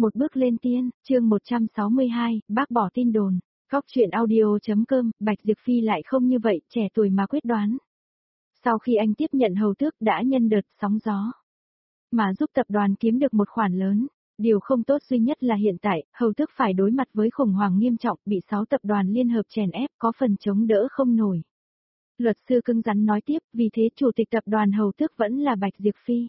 Một bước lên tiên, chương 162, bác bỏ tin đồn. Góc truyện audio.com, Bạch Diệp Phi lại không như vậy, trẻ tuổi mà quyết đoán. Sau khi anh tiếp nhận hầu tước đã nhân đợt sóng gió, mà giúp tập đoàn kiếm được một khoản lớn. Điều không tốt duy nhất là hiện tại, hầu tước phải đối mặt với khủng hoảng nghiêm trọng, bị 6 tập đoàn liên hợp chèn ép, có phần chống đỡ không nổi. Luật sư cứng rắn nói tiếp, vì thế chủ tịch tập đoàn hầu tước vẫn là Bạch Diệp Phi.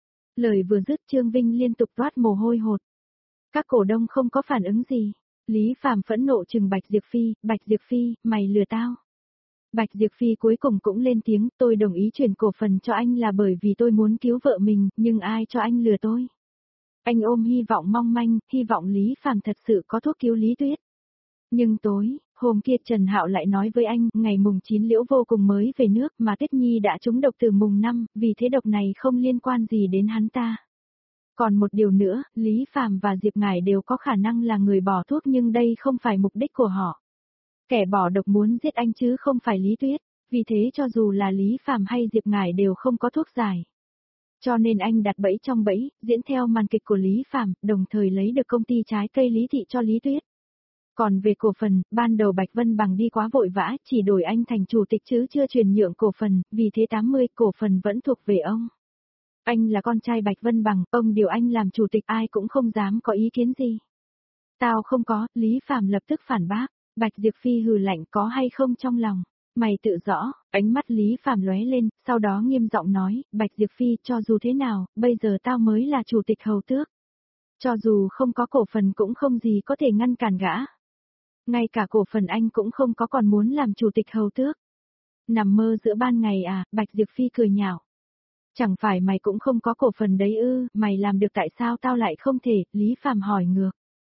Lời vừa dứt Trương Vinh liên tục toát mồ hôi hột. Các cổ đông không có phản ứng gì. Lý Phàm phẫn nộ trừng Bạch Diệp Phi, mày lừa tao. Bạch Diệp Phi cuối cùng cũng lên tiếng, tôi đồng ý chuyển cổ phần cho anh là bởi vì tôi muốn cứu vợ mình, nhưng ai cho anh lừa tôi? Anh ôm hy vọng mong manh, hy vọng Lý Phàm thật sự có thuốc cứu Lý Tuyết. Nhưng hôm kia Trần Hạo lại nói với anh, ngày mùng 9 Liễu Vô Cùng mới về nước mà Tuyết Nhi đã trúng độc từ mùng 5, vì thế độc này không liên quan gì đến hắn ta. Còn một điều nữa, Lý Phàm và Diệp Ngải đều có khả năng là người bỏ thuốc nhưng đây không phải mục đích của họ. Kẻ bỏ độc muốn giết anh chứ không phải Lý Tuyết, vì thế cho dù là Lý Phàm hay Diệp Ngải đều không có thuốc giải. Cho nên anh đặt bẫy trong bẫy, diễn theo màn kịch của Lý Phàm, đồng thời lấy được công ty trái cây Lý Thị cho Lý Tuyết. Còn về cổ phần, ban đầu Bạch Vân Bằng đi quá vội vã, chỉ đổi anh thành chủ tịch chứ chưa chuyển nhượng cổ phần, vì thế 80 cổ phần vẫn thuộc về ông. Anh là con trai Bạch Vân Bằng, ông điều anh làm chủ tịch ai cũng không dám có ý kiến gì. Tao không có, Lý Phàm lập tức phản bác, Bạch Diệp Phi hừ lạnh có hay không trong lòng. Mày tự rõ, ánh mắt Lý Phàm lóe lên, sau đó nghiêm giọng nói, Bạch Diệp Phi cho dù thế nào, bây giờ tao mới là chủ tịch hầu tước. Cho dù không có cổ phần cũng không gì có thể ngăn cản gã. Ngay cả cổ phần anh cũng không có còn muốn làm chủ tịch hầu tước. Nằm mơ giữa ban ngày à, Bạch Diệp Phi cười nhạo. Chẳng phải mày cũng không có cổ phần đấy ư, mày làm được tại sao tao lại không thể, Lý Phàm hỏi ngược.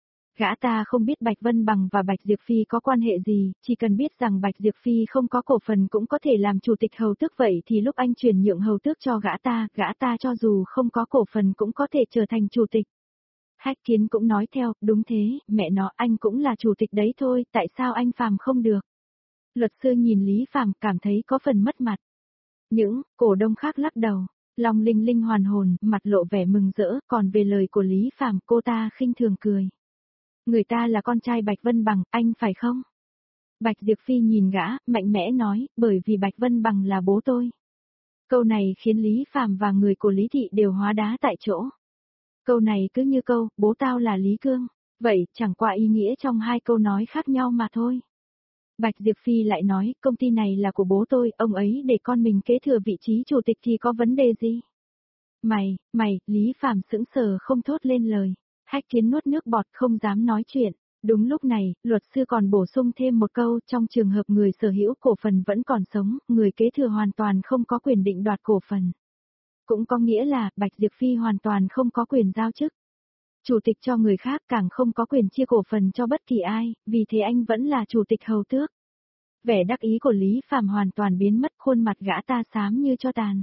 Gã ta không biết Bạch Vân Bằng và Bạch Diệp Phi có quan hệ gì, chỉ cần biết rằng Bạch Diệp Phi không có cổ phần cũng có thể làm chủ tịch hầu tước vậy thì lúc anh chuyển nhượng hầu tước cho gã ta cho dù không có cổ phần cũng có thể trở thành chủ tịch. Hách Kiến cũng nói theo, đúng thế, mẹ nó anh cũng là chủ tịch đấy thôi, tại sao anh Phàm không được? Luật sư nhìn Lý Phàm cảm thấy có phần mất mặt. Những cổ đông khác lắc đầu, Long Linh Linh hoàn hồn, mặt lộ vẻ mừng rỡ, còn về lời của Lý Phàm cô ta khinh thường cười. Người ta là con trai Bạch Vân Bằng, anh phải không? Bạch Diệp Phi nhìn gã, mạnh mẽ nói, bởi vì Bạch Vân Bằng là bố tôi. Câu này khiến Lý Phàm và người của Lý Thị đều hóa đá tại chỗ. Câu này cứ như câu, bố tao là Lý Cương, vậy chẳng qua ý nghĩa trong hai câu nói khác nhau mà thôi. Bạch Diệp Phi lại nói, công ty này là của bố tôi, ông ấy để con mình kế thừa vị trí chủ tịch thì có vấn đề gì? Mày, Lý Phàm sững sờ không thốt lên lời. Hách Kiến nuốt nước bọt không dám nói chuyện. Đúng lúc này, luật sư còn bổ sung thêm một câu, trong trường hợp người sở hữu cổ phần vẫn còn sống, người kế thừa hoàn toàn không có quyền định đoạt cổ phần. Cũng có nghĩa là, Bạch Diệp Phi hoàn toàn không có quyền giao chức. Chủ tịch cho người khác càng không có quyền chia cổ phần cho bất kỳ ai, vì thế anh vẫn là chủ tịch hầu tước. Vẻ đắc ý của Lý Phàm hoàn toàn biến mất, khuôn mặt gã ta xám như cho tàn.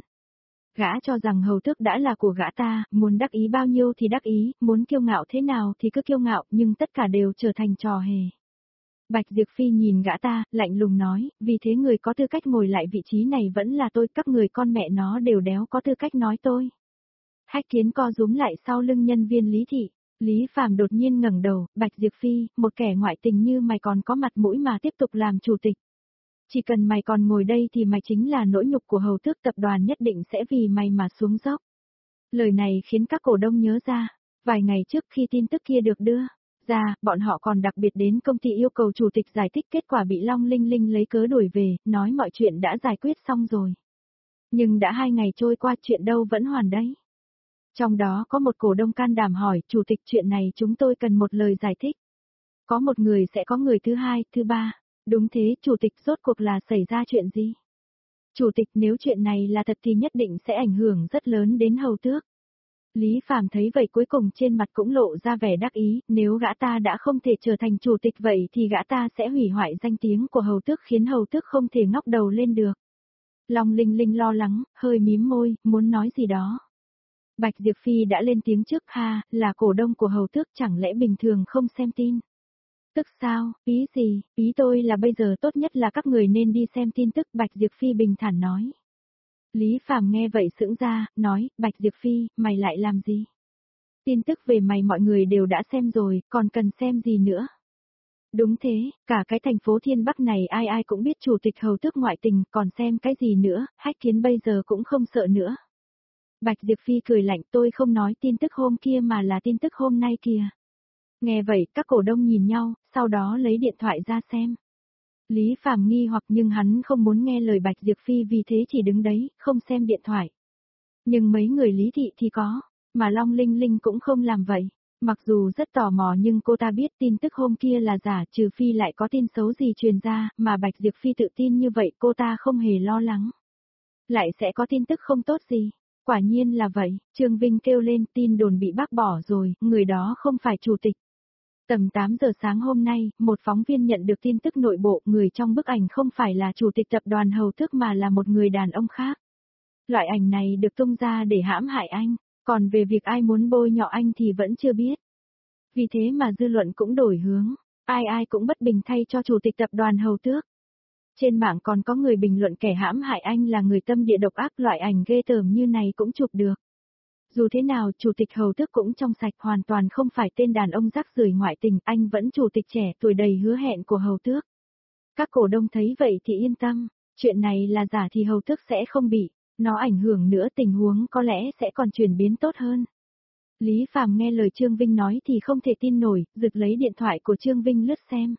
Gã cho rằng hầu tước đã là của gã ta, muốn đắc ý bao nhiêu thì đắc ý, muốn kiêu ngạo thế nào thì cứ kiêu ngạo, nhưng tất cả đều trở thành trò hề. Bạch Diệp Phi nhìn gã ta, lạnh lùng nói, vì thế người có tư cách ngồi lại vị trí này vẫn là tôi, các người con mẹ nó đều đéo có tư cách nói tôi. Hách Kiến co rúm lại sau lưng nhân viên Lý Thị. Lý Phàm đột nhiên ngẩng đầu, Bạch Diệp Phi, một kẻ ngoại tình như mày còn có mặt mũi mà tiếp tục làm chủ tịch. Chỉ cần mày còn ngồi đây thì mày chính là nỗi nhục của hầu tước, tập đoàn nhất định sẽ vì mày mà xuống dốc. Lời này khiến các cổ đông nhớ ra, vài ngày trước khi tin tức kia được đưa ra, bọn họ còn đặc biệt đến công ty yêu cầu chủ tịch giải thích, kết quả bị Long Linh Linh lấy cớ đuổi về, nói mọi chuyện đã giải quyết xong rồi. Nhưng đã 2 ngày trôi qua chuyện đâu vẫn hoàn đấy. Trong đó có một cổ đông can đảm hỏi, chủ tịch chuyện này chúng tôi cần một lời giải thích. Có một người sẽ có người thứ hai, thứ ba. Đúng thế, chủ tịch rốt cuộc là xảy ra chuyện gì? Chủ tịch nếu chuyện này là thật thì nhất định sẽ ảnh hưởng rất lớn đến hầu tước. Lý Phàm thấy vậy cuối cùng trên mặt cũng lộ ra vẻ đắc ý, nếu gã ta đã không thể trở thành chủ tịch vậy thì gã ta sẽ hủy hoại danh tiếng của hầu tước khiến hầu tước không thể ngóc đầu lên được. Long Linh Linh lo lắng, hơi mím môi, muốn nói gì đó. Bạch Diệp Phi đã lên tiếng trước, là cổ đông của hầu tước chẳng lẽ bình thường không xem tin. Tức sao, ý gì, ý tôi là bây giờ tốt nhất là các người nên đi xem tin tức, Bạch Diệp Phi bình thản nói. Lý Phàm nghe vậy sững ra, nói, Bạch Diệp Phi, mày lại làm gì? Tin tức về mày mọi người đều đã xem rồi, còn cần xem gì nữa? Đúng thế, cả cái thành phố Thiên Bắc này ai ai cũng biết chủ tịch hầu tước ngoại tình, còn xem cái gì nữa, Hách Kiến bây giờ cũng không sợ nữa. Bạch Diệp Phi cười lạnh, tôi không nói tin tức hôm kia mà là tin tức hôm nay kìa. Nghe vậy, các cổ đông nhìn nhau, sau đó lấy điện thoại ra xem. Lý Phàm nghi hoặc nhưng hắn không muốn nghe lời Bạch Diệp Phi vì thế chỉ đứng đấy, không xem điện thoại. Nhưng mấy người Lý Thị thì có, mà Long Linh Linh cũng không làm vậy. Mặc dù rất tò mò nhưng cô ta biết tin tức hôm kia là giả, trừ phi lại có tin xấu gì truyền ra, mà Bạch Diệp Phi tự tin như vậy cô ta không hề lo lắng. Lại sẽ có tin tức không tốt gì. Quả nhiên là vậy, Trương Vinh kêu lên tin đồn bị bác bỏ rồi, người đó không phải chủ tịch. Tầm 8 giờ sáng hôm nay, một phóng viên nhận được tin tức nội bộ, người trong bức ảnh không phải là chủ tịch tập đoàn Hầu Tước mà là một người đàn ông khác. Loại ảnh này được tung ra để hãm hại anh, còn về việc ai muốn bôi nhọ anh thì vẫn chưa biết. Vì thế mà dư luận cũng đổi hướng, ai ai cũng bất bình thay cho chủ tịch tập đoàn Hầu Tước. Trên mạng còn có người bình luận kẻ hãm hại anh là người tâm địa độc ác, loại ảnh ghê tởm như này cũng chụp được. Dù thế nào, chủ tịch Hầu Tước cũng trong sạch, hoàn toàn không phải tên đàn ông rác rưởi ngoại tình, anh vẫn chủ tịch trẻ tuổi đầy hứa hẹn của Hầu Tước. Các cổ đông thấy vậy thì yên tâm, chuyện này là giả thì Hầu Tước sẽ không bị, nó ảnh hưởng nữa tình huống có lẽ sẽ còn chuyển biến tốt hơn. Lý Phàm nghe lời Trương Vinh nói thì không thể tin nổi, giật lấy điện thoại của Trương Vinh lướt xem.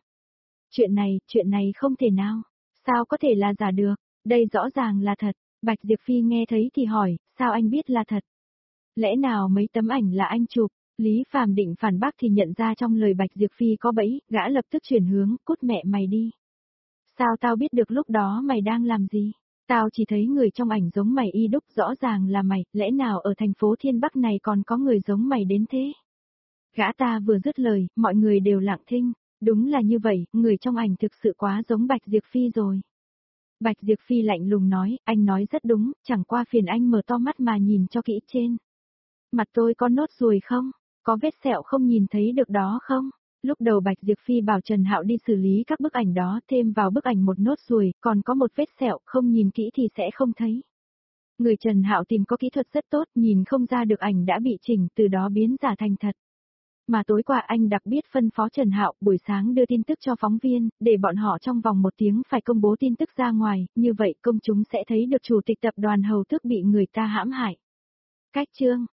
Chuyện này không thể nào, sao có thể là giả được, đây rõ ràng là thật. Bạch Diệp Phi nghe thấy thì hỏi, sao anh biết là thật? Lẽ nào mấy tấm ảnh là anh chụp? Lý Phàm định phản bác thì nhận ra trong lời Bạch Diệp Phi có bẫy, gã lập tức chuyển hướng, cút mẹ mày đi. Sao tao biết được lúc đó mày đang làm gì? Tao chỉ thấy người trong ảnh giống mày y đúc, rõ ràng là mày, lẽ nào ở thành phố Thiên Bắc này còn có người giống mày đến thế? Gã ta vừa dứt lời, mọi người đều lặng thinh, đúng là như vậy, người trong ảnh thực sự quá giống Bạch Diệp Phi rồi. Bạch Diệp Phi lạnh lùng nói, anh nói rất đúng, chẳng qua phiền anh mở to mắt mà nhìn cho kỹ trên. Mặt tôi có nốt ruồi không? Có vết sẹo không nhìn thấy được đó không? Lúc đầu Bạch Diệp Phi bảo Trần Hạo đi xử lý các bức ảnh đó, thêm vào bức ảnh một nốt ruồi, còn có một vết sẹo, không nhìn kỹ thì sẽ không thấy. Người Trần Hạo tìm có kỹ thuật rất tốt, nhìn không ra được ảnh đã bị chỉnh, từ đó biến giả thành thật. Mà tối qua anh đặc biệt phân phó Trần Hạo buổi sáng đưa tin tức cho phóng viên, để bọn họ trong vòng 1 tiếng phải công bố tin tức ra ngoài, như vậy công chúng sẽ thấy được chủ tịch tập đoàn Hầu Tước bị người ta hãm hại. Cách chương